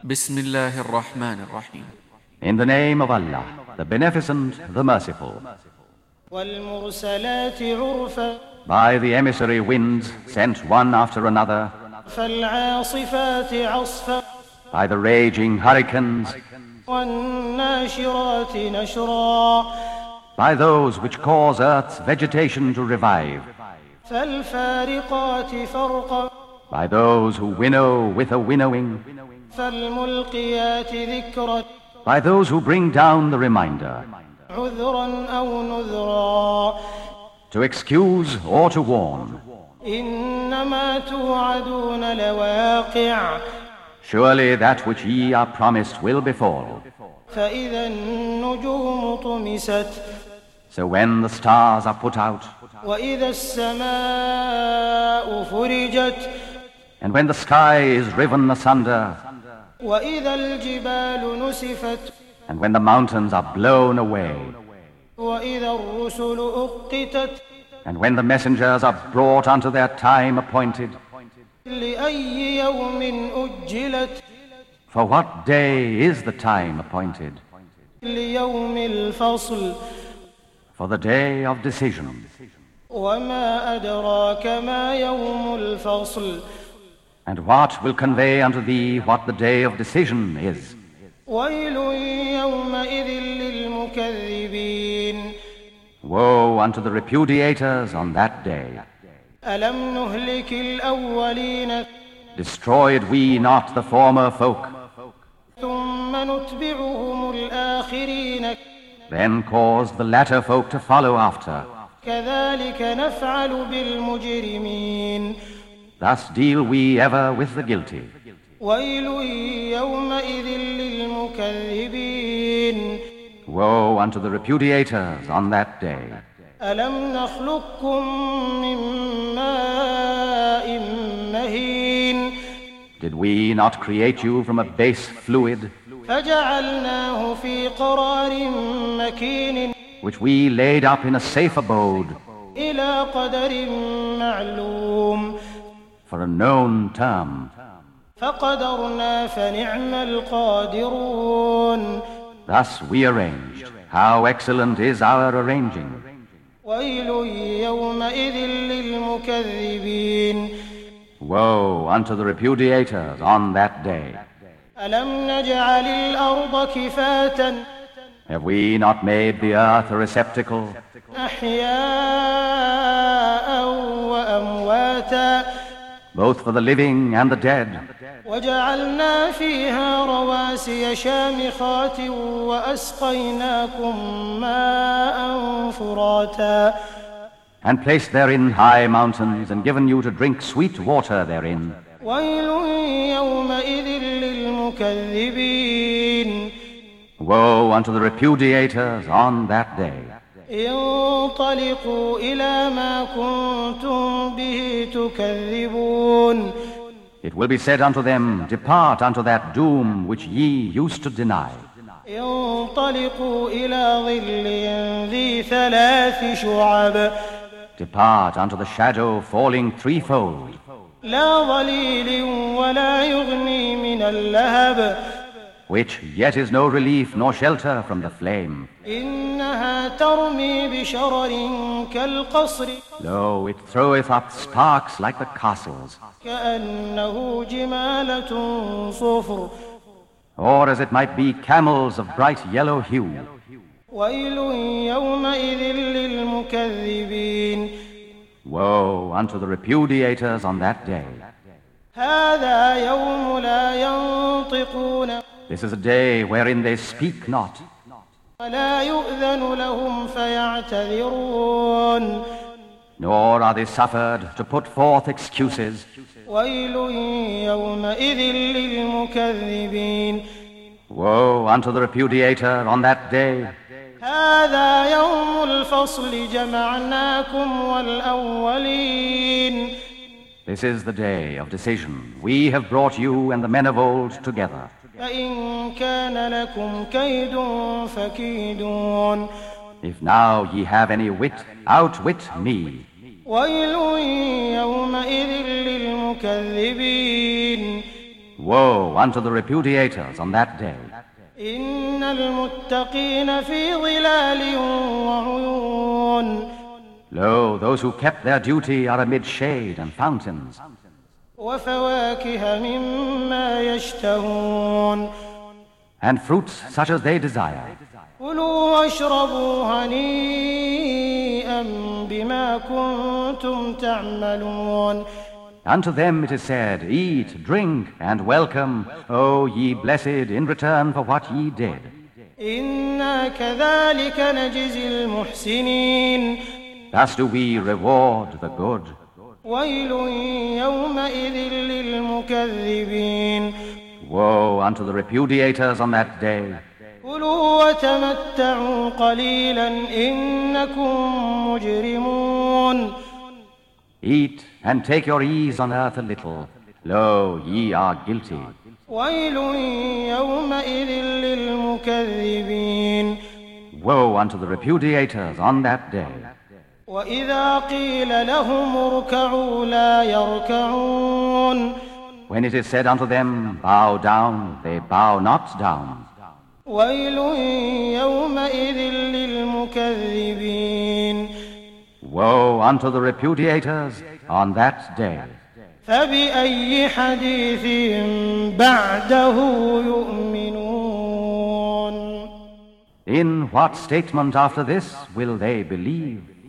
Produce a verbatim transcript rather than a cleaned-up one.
Bismillahir Rahmanir Rahim. In the name of Allah, the Beneficent, the Merciful. وَالْمُرْسَلَاتِ عُرْفًا. By the emissary winds sent one after another. فَالْعَاصِفَاتِ عَصْفًا. By the raging hurricanes. وَالنَّاشِرَاتِ نَشْرًا. By those which cause earth's vegetation to revive. فَالْفَارِقَاتِ فَرْقًا. By those who winnow with a winnowing. فَالْمُلْقِيَاتِ ذِكْرًا. By those who bring down the reminder. عُذْرًا أَوْ نُذْرًا. To excuse or to warn. إِنَّمَا تُوعَدُونَ لَوَاقِعٌ. Surely that which ye are promised will befall. فَإِذَا النُّجُومُ طُمِسَتْ. So when the stars are put out. وَإِذَا السَّمَاءُ فُرِجَتْ. And when the sky is riven asunder. وَإِذَا الْجِبَالُ نُسِفَتْ. And when the mountains are blown away. وَإِذَا الرُّسُلُ أُقِّتَتْ. And when the messengers are brought unto their time appointed. لِأَيِّ يَوْمٍ أُجِّلَتْ. For what day is the time appointed? لِيَوْمِ الْفَصْلِ. For the day of decision. وَمَا أَدْرَاكَ مَا يَوْمُ الْفَصْلِ. And what will convey unto thee what the day of decision is? وَيْلٌ يَوْمَئِذٍ لِلْمُكَذِّبِينَ. Woe unto the repudiators on that day. أَلَمْ نُهْلِكِ الْأَوَّلِينَ. Destroyed we not the former folk? ثُمَّ نُتْبِعُهُمُ الْآخِرِينَ. Then caused the latter folk to follow after. كَذَلِكَ نَفْعَلُ بِالْمُجْرِمِينَ. Thus deal we ever with the guilty. وَيْلٌ يَوْمَئِذٍ لِلْمُكَذِّبِينَ. Woe unto the repudiators on that day. أَلَمْ نَخْلُقكُّم مِّن مَّاءٍ مَّهِينٍ. Did we not create you from a base fluid, فَجَعَلْنَاهُ فِي قَرَارٍ مَّكِينٍ. which we laid up in a safe abode إِلَى قَدَرٍ مَّعْلُومٍ. for a known term? فَقَدَرْنَا فَنِعْمَ الْقَادِرُونَ. Thus we arranged. How excellent is our arranging. وَيْلٌ يَوْمَئِذٍ لِلْمُكَذِّبِينَ. Woe unto the repudiators on that day. أَلَمْ نَجْعَلِ الْأَرْضَ كِفَاتًا. Have we not made the earth a receptacle, أَحْيَاءً وَأَمْوَاتًا. both for the living and the dead? وَجَعَلْنَا فِيهَا رَوَاسِيَ شَامِخَاتٍ وَأَسْقَيْنَاكُم مَّاءً فُرَاتًا. And placed therein high mountains, and given you to drink sweet water therein. وَيْلٌ يَوْمَئِذٍ لِلْمُكَذِّبِينَ. Woe unto the repudiators on that day. انطلقوا إلى ما كنتم به تكذبون. It will be said unto them, depart unto that doom which ye used to deny. انطلقوا إلى ظل ذي ثلاث شعب. Depart unto the shadow falling threefold, لا ظليل ولا يغني من اللهب. which yet is no relief nor shelter from the flame. إنها ترمي بشرر كالقصر. Lo, it throweth up sparks like the castles, كأنه جمالة صفر. or as it might be camels of bright yellow hue. ويل يومئذ للمكذبين. Woe unto the repudiators on that day. هذا يوم لا ينطقون. This is a day wherein they speak not, ولا يؤذن لهم فيعتذرون. nor are they suffered to put forth excuses. ويل يومئذ للمكذبين. Woe unto the repudiator on that day. هذا يوم الفصل جمعناكم والأولين. This is the day of decision. We have brought you and the men of old together. فإن كان لكم كيد فكيدون. If now ye have any wit, outwit me. ويل يومئذ للمكذبين. Woe unto the repudiators on that day. إن المتقين في ظلال وعيون Lo, those who kept their duty are amid shade and fountains, وفواكه مما يشتهون and fruits such as they desire. كلوا واشربوا هنيئا بما كنتم تعملون. Unto them it is said, Eat, drink, and welcome, O ye blessed, in return for what ye did. إنا كذلك نجزي المحسنين. Thus do we reward the good. ويل يومئذ للمكذبين. Woe unto the repudiators on that day. كلوا وتمتعوا قليلا إنكم مجرمون. Eat and take your ease on earth a little. Lo, ye are guilty. ويل يومئذ للمكذبين. Woe unto the repudiators on that day. وإذا قيل لهم اركعوا لا يركعون. When it is said unto them, Bow down, they bow not down. ويل يومئذ للمكذبين. Woe unto the repudiators on that day. فبأي حديث بعده يؤمنون. In what statement after this will they believe?